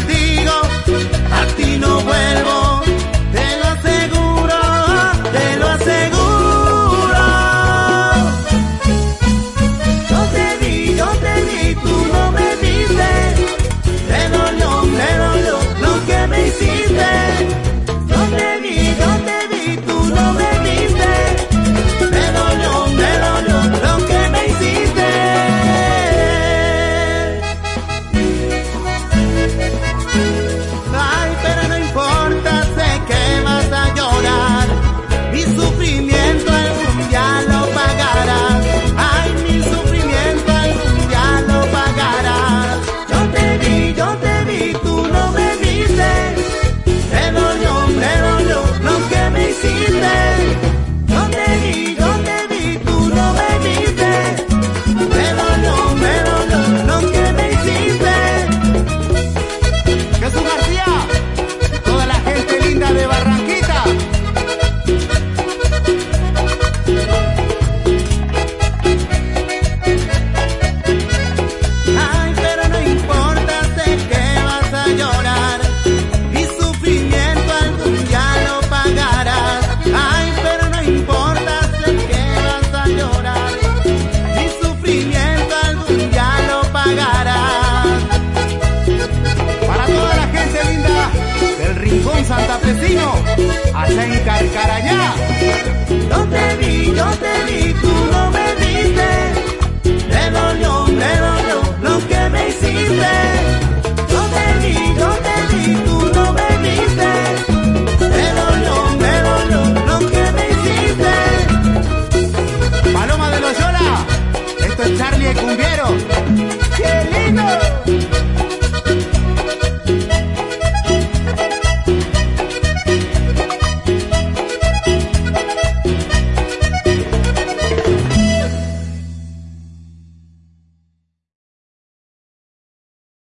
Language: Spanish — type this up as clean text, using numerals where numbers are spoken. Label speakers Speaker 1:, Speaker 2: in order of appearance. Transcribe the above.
Speaker 1: contigo, a ti no vuelvo, te lo aseguro, te lo aseguro. Yo te vi, tú no me viste, te dolió lo que me hiciste. Yo te vi, tú no me viste, te dolió lo que me hiciste. Ay, pero no importa, sé que vas a llorar, mi sufrimiento algún día lo pagarás. Ay, mi sufrimiento algún día lo pagarás. Yo te vi, tú no me viste, te dolió lo que me hiciste. Yo te vi, tú no me viste, te dolió lo que me hiciste. Jesús García, toda la gente linda de Barranquita. Ay, pero no importa, sé que vas a llorar, mi sufrimiento algún día lo pagarás. Ay, pero no importa, sé que vas a llorar, mi sufrimiento algún día lo pagarás. Para toda la gente linda del rincón santafesino, allá en Carcarayá. Yo te vi,